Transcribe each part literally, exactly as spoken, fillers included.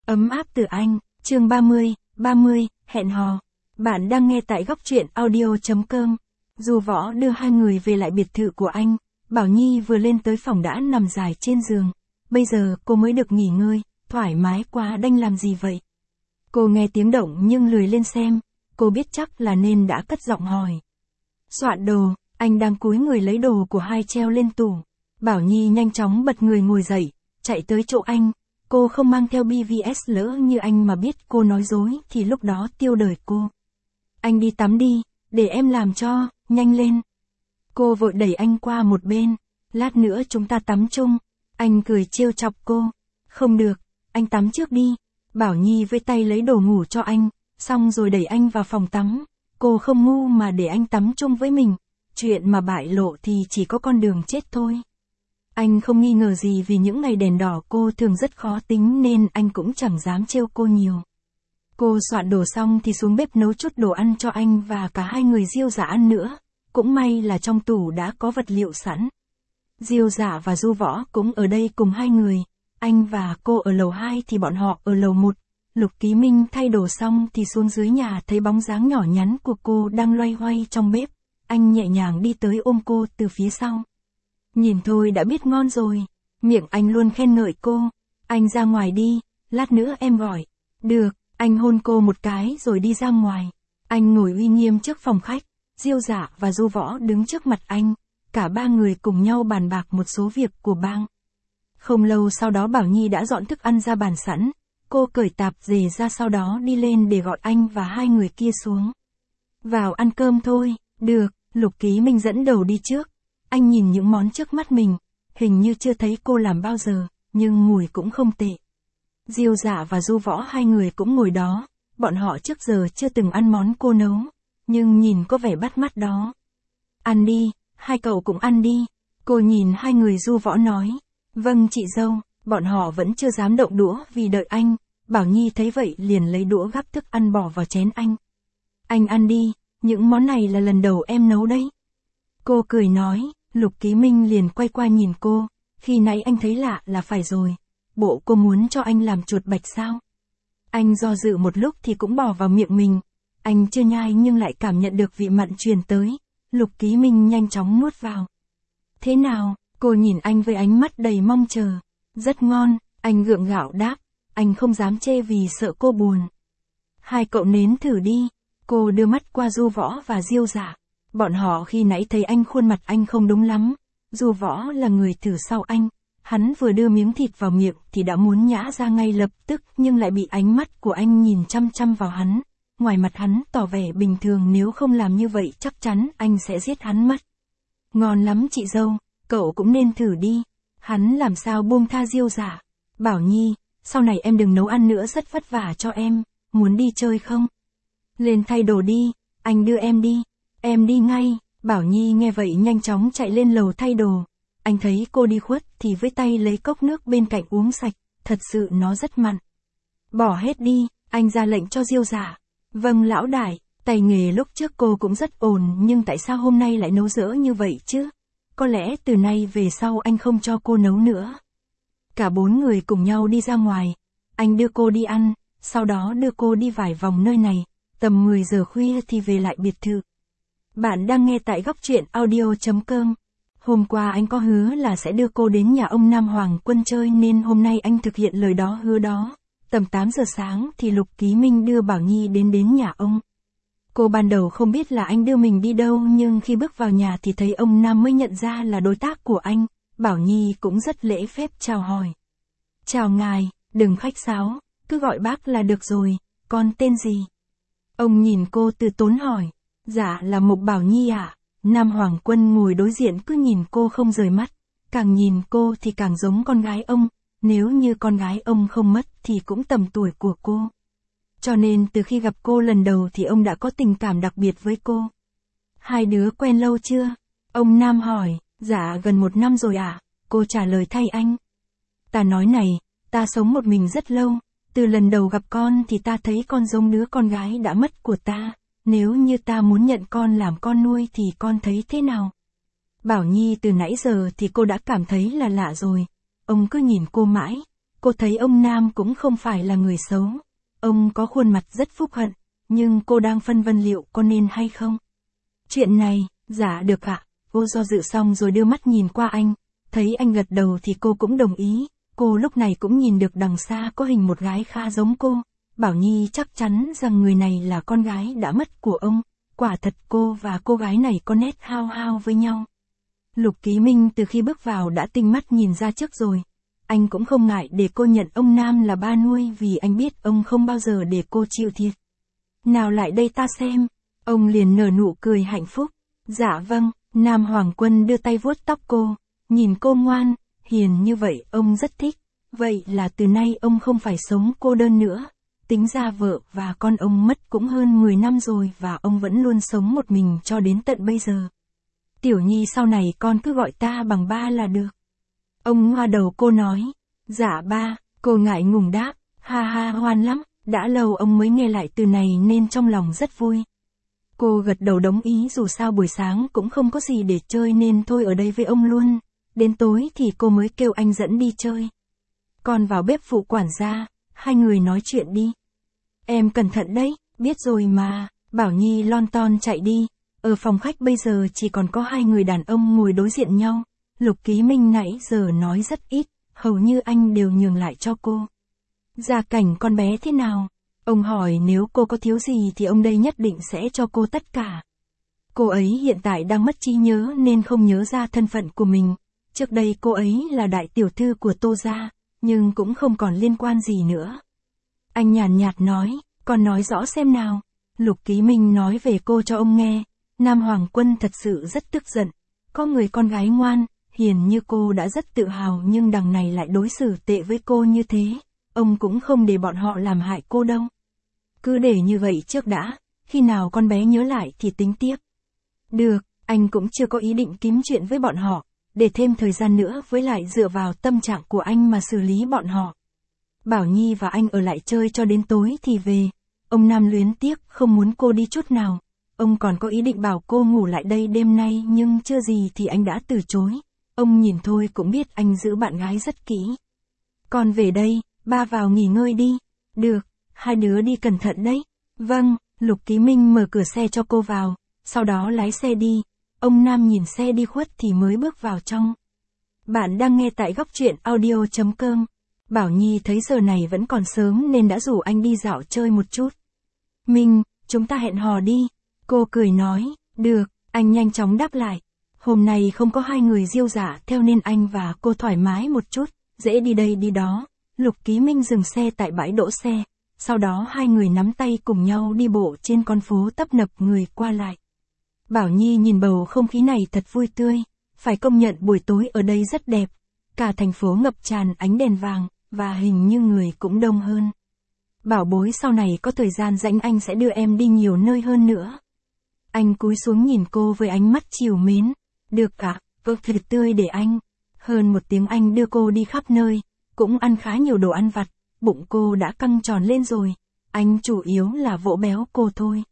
Ấm áp từ anh, chương ba mươi, ba mươi, hẹn hò. Bạn đang nghe tại góc truyện audio.com. Du Võ đưa hai người về lại biệt thự của anh, Bảo Nhi vừa lên tới phòng đã nằm dài trên giường. Bây giờ cô mới được nghỉ ngơi, thoải mái quá đanh làm gì vậy? Cô nghe tiếng động nhưng lười lên xem, cô biết chắc là nên đã cất giọng hỏi. Soạn đồ, anh đang cúi người lấy đồ của hai treo lên tủ. Bảo Nhi nhanh chóng bật người ngồi dậy, chạy tới chỗ anh. Cô không mang theo bê vê ét lỡ như anh mà biết cô nói dối thì lúc đó tiêu đời cô. Anh đi tắm đi, để em làm cho, nhanh lên. Cô vội đẩy anh qua một bên, lát nữa chúng ta tắm chung. Anh cười trêu chọc cô. Không được, anh tắm trước đi. Bảo Nhi với tay lấy đồ ngủ cho anh, xong rồi đẩy anh vào phòng tắm. Cô không ngu mà để anh tắm chung với mình. Chuyện mà bại lộ thì chỉ có con đường chết thôi. Anh không nghi ngờ gì vì những ngày đèn đỏ cô thường rất khó tính nên anh cũng chẳng dám trêu cô nhiều. Cô soạn đồ xong thì xuống bếp nấu chút đồ ăn cho anh và cả hai người Diêu Dạ ăn nữa. Cũng may là trong tủ đã có vật liệu sẵn. Diêu Dạ và Du Võ cũng ở đây cùng hai người. Anh và cô ở lầu hai thì bọn họ ở lầu một. Lục Ký Minh thay đồ xong thì xuống dưới nhà thấy bóng dáng nhỏ nhắn của cô đang loay hoay trong bếp. Anh nhẹ nhàng đi tới ôm cô từ phía sau. Nhìn thôi đã biết ngon rồi. Miệng anh luôn khen ngợi cô. Anh ra ngoài đi, lát nữa em gọi. Được, anh hôn cô một cái rồi đi ra ngoài. Anh ngồi uy nghiêm trước phòng khách. Diêu Dạ và Du Võ đứng trước mặt anh. Cả ba người cùng nhau bàn bạc một số việc của bang. Không lâu sau đó Bảo Nhi đã dọn thức ăn ra bàn sẵn. Cô cởi tạp dề ra sau đó đi lên để gọi anh và hai người kia xuống. Vào ăn cơm thôi. Được, Lục Ký Minh dẫn đầu đi trước. Anh nhìn những món trước mắt mình, hình như chưa thấy cô làm bao giờ, nhưng mùi cũng không tệ. Diêu Dạ và Du Võ hai người cũng ngồi đó, bọn họ trước giờ chưa từng ăn món cô nấu, nhưng nhìn có vẻ bắt mắt đó. Ăn đi, hai cậu cũng ăn đi. Cô nhìn hai người Du Võ nói. Vâng chị dâu, bọn họ vẫn chưa dám động đũa vì đợi anh. Bảo Nhi thấy vậy liền lấy đũa gắp thức ăn bỏ vào chén anh. Anh ăn đi, những món này là lần đầu em nấu đấy. Cô cười nói. Lục Ký Minh liền quay qua nhìn cô, khi nãy anh thấy lạ là phải rồi, bộ cô muốn cho anh làm chuột bạch sao? Anh do dự một lúc thì cũng bỏ vào miệng mình, anh chưa nhai nhưng lại cảm nhận được vị mặn truyền tới, Lục Ký Minh nhanh chóng nuốt vào. Thế nào? Cô nhìn anh với ánh mắt đầy mong chờ. Rất ngon, anh gượng gạo đáp, anh không dám chê vì sợ cô buồn. Hai cậu nếm thử đi, cô đưa mắt qua Du Võ và Diêu Dạ. Bọn họ khi nãy thấy anh khuôn mặt anh không đúng lắm. Du Võ là người thử sau anh. Hắn vừa đưa miếng thịt vào miệng thì đã muốn nhả ra ngay lập tức nhưng lại bị ánh mắt của anh nhìn chăm chăm vào hắn. Ngoài mặt hắn tỏ vẻ bình thường nếu không làm như vậy chắc chắn anh sẽ giết hắn mất. Ngon lắm chị dâu, cậu cũng nên thử đi. Hắn làm sao buông tha Diêu Dạ. Bảo Nhi, sau này em đừng nấu ăn nữa rất vất vả cho em. Muốn đi chơi không? Lên thay đồ đi, anh đưa em đi. Em đi ngay. Bảo Nhi nghe vậy nhanh chóng chạy lên lầu thay đồ. Anh thấy cô đi khuất thì với tay lấy cốc nước bên cạnh uống sạch, thật sự nó rất mặn. Bỏ hết đi, anh ra lệnh cho Diêu Dạ. Vâng lão đại, tay nghề lúc trước cô cũng rất ổn nhưng tại sao hôm nay lại nấu dở như vậy chứ? Có lẽ từ nay về sau anh không cho cô nấu nữa. Cả bốn người cùng nhau đi ra ngoài. Anh đưa cô đi ăn, sau đó đưa cô đi vài vòng nơi này, tầm mười giờ khuya thì về lại biệt thự. Bạn đang nghe tại góc truyện audio.com. Hôm qua anh có hứa là sẽ đưa cô đến nhà ông Nam Hoàng Quân chơi nên hôm nay anh thực hiện lời đó hứa đó. Tầm tám giờ sáng thì Lục Ký Minh đưa Bảo Nhi đến đến nhà ông. Cô ban đầu không biết là anh đưa mình đi đâu nhưng khi bước vào nhà thì thấy ông Nam mới nhận ra là đối tác của anh. Bảo Nhi cũng rất lễ phép chào hỏi. Chào ngài, đừng khách sáo, cứ gọi bác là được rồi, con tên gì? Ông nhìn cô từ tốn hỏi. Dạ là Mục Bảo Nhi ạ. À? Nam Hoàng Quân ngồi đối diện cứ nhìn cô không rời mắt. Càng nhìn cô thì càng giống con gái ông. Nếu như con gái ông không mất thì cũng tầm tuổi của cô. Cho nên từ khi gặp cô lần đầu thì ông đã có tình cảm đặc biệt với cô. Hai đứa quen lâu chưa? Ông Nam hỏi. Dạ gần một năm rồi ạ. À? Cô trả lời thay anh. Ta nói này, ta sống một mình rất lâu. Từ lần đầu gặp con thì ta thấy con giống đứa con gái đã mất của ta. Nếu như ta muốn nhận con làm con nuôi thì con thấy thế nào? Bảo Nhi từ nãy giờ thì cô đã cảm thấy là lạ rồi. Ông cứ nhìn cô mãi. cô thấy ông Nam cũng không phải là người xấu. Ông có khuôn mặt rất phúc hận, nhưng cô đang phân vân liệu có nên hay không. Chuyện này, dạ được ạ. Cô do dự xong rồi đưa mắt nhìn qua anh, thấy anh gật đầu thì cô cũng đồng ý. Cô lúc này cũng nhìn được đằng xa có hình một gái khá giống cô. Bảo Nhi chắc chắn rằng người này là con gái đã mất của ông. Quả thật cô và cô gái này có nét hao hao với nhau. Lục Ký Minh từ khi bước vào đã tinh mắt nhìn ra trước rồi. Anh cũng không ngại để cô nhận ông Nam là ba nuôi vì anh biết ông không bao giờ để cô chịu thiệt. Nào lại đây ta xem. Ông liền nở nụ cười hạnh phúc. Dạ vâng. Nam Hoàng Quân đưa tay vuốt tóc cô. Nhìn cô ngoan, hiền như vậy ông rất thích. Vậy là từ nay ông không phải sống cô đơn nữa. Tính ra vợ và con ông mất cũng hơn mười năm rồi và ông vẫn luôn sống một mình cho đến tận bây giờ. Tiểu Nhi sau này con cứ gọi ta bằng ba là được. Ông ngoa đầu cô nói. Dạ ba, cô ngại ngùng đáp. Ha ha ngoan lắm, đã lâu ông mới nghe lại từ này nên trong lòng rất vui. Cô gật đầu đồng ý dù sao buổi sáng cũng không có gì để chơi nên thôi ở đây với ông luôn. Đến tối thì cô mới kêu anh dẫn đi chơi. Con vào bếp phụ quản gia, hai người nói chuyện đi. Em cẩn thận đấy, biết rồi mà. Bảo Nhi lon ton chạy đi. Ở phòng khách bây giờ chỉ còn có hai người đàn ông ngồi đối diện nhau. Lục Ký Minh nãy giờ nói rất ít, hầu như anh đều nhường lại cho cô. Gia cảnh con bé thế nào? Ông hỏi nếu cô có thiếu gì thì ông đây nhất định sẽ cho cô tất cả. Cô ấy hiện tại đang mất trí nhớ nên không nhớ ra thân phận của mình. Trước đây cô ấy là đại tiểu thư của Tô gia, nhưng cũng không còn liên quan gì nữa. Anh nhàn nhạt nói, con nói rõ xem nào. Lục Ký Minh nói về cô cho ông nghe. Nam Hoàng Quân thật sự rất tức giận. Có người con gái ngoan, hiền như cô đã rất tự hào nhưng đằng này lại đối xử tệ với cô như thế. Ông cũng không để bọn họ làm hại cô đâu. Cứ để như vậy trước đã, khi nào con bé nhớ lại thì tính tiếp. Được, anh cũng chưa có ý định kiếm chuyện với bọn họ, để thêm thời gian nữa với lại dựa vào tâm trạng của anh mà xử lý bọn họ. Bảo Nhi và anh ở lại chơi cho đến tối thì về. Ông Nam luyến tiếc không muốn cô đi chút nào. Ông còn có ý định bảo cô ngủ lại đây đêm nay nhưng chưa gì thì anh đã từ chối. Ông nhìn thôi cũng biết anh giữ bạn gái rất kỹ. Con về đây, ba vào nghỉ ngơi đi. Được, hai đứa đi cẩn thận đấy. Vâng, Lục Ký Minh mở cửa xe cho cô vào, sau đó lái xe đi. Ông Nam nhìn xe đi khuất thì mới bước vào trong. Bạn đang nghe tại góc truyện audio chấm com. Bảo Nhi thấy giờ này vẫn còn sớm nên đã rủ anh đi dạo chơi một chút. Minh, chúng ta hẹn hò đi. Cô cười nói, được, anh nhanh chóng đáp lại. Hôm nay không có hai người diêu dả theo nên anh và cô thoải mái một chút, dễ đi đây đi đó. Lục Ký Minh dừng xe tại bãi đỗ xe, sau đó hai người nắm tay cùng nhau đi bộ trên con phố tấp nập người qua lại. Bảo Nhi nhìn bầu không khí này thật vui tươi, phải công nhận buổi tối ở đây rất đẹp. Cả thành phố ngập tràn ánh đèn vàng, và hình như người cũng đông hơn. Bảo bối sau này có thời gian rảnh anh sẽ đưa em đi nhiều nơi hơn nữa. Anh cúi xuống nhìn cô với ánh mắt trìu mến. Được ạ, vợ thịt tươi để anh. Hơn một tiếng anh đưa cô đi khắp nơi, cũng ăn khá nhiều đồ ăn vặt, bụng cô đã căng tròn lên rồi. Anh chủ yếu là vỗ béo cô thôi.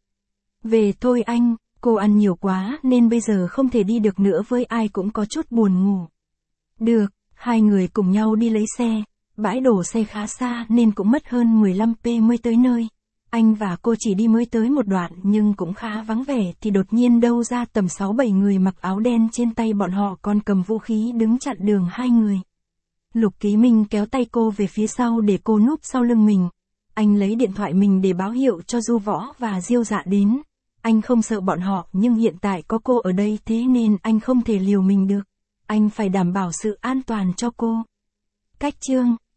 Về thôi anh, cô ăn nhiều quá nên bây giờ không thể đi được nữa với ai cũng có chút buồn ngủ. Được, hai người cùng nhau đi lấy xe. Bãi đổ xe khá xa nên cũng mất hơn mười lăm phút mới tới nơi. Anh và cô chỉ đi mới tới một đoạn nhưng cũng khá vắng vẻ thì đột nhiên đâu ra tầm sáu bảy người mặc áo đen, trên tay bọn họ còn cầm vũ khí đứng chặn đường hai người. Lục Ký Minh kéo tay cô về phía sau để cô núp sau lưng mình. Anh lấy điện thoại mình để báo hiệu cho Du Võ và Diêu Dạ đến. Anh không sợ bọn họ nhưng hiện tại có cô ở đây thế nên anh không thể liều mình được. Anh phải đảm bảo sự an toàn cho cô. Cách chương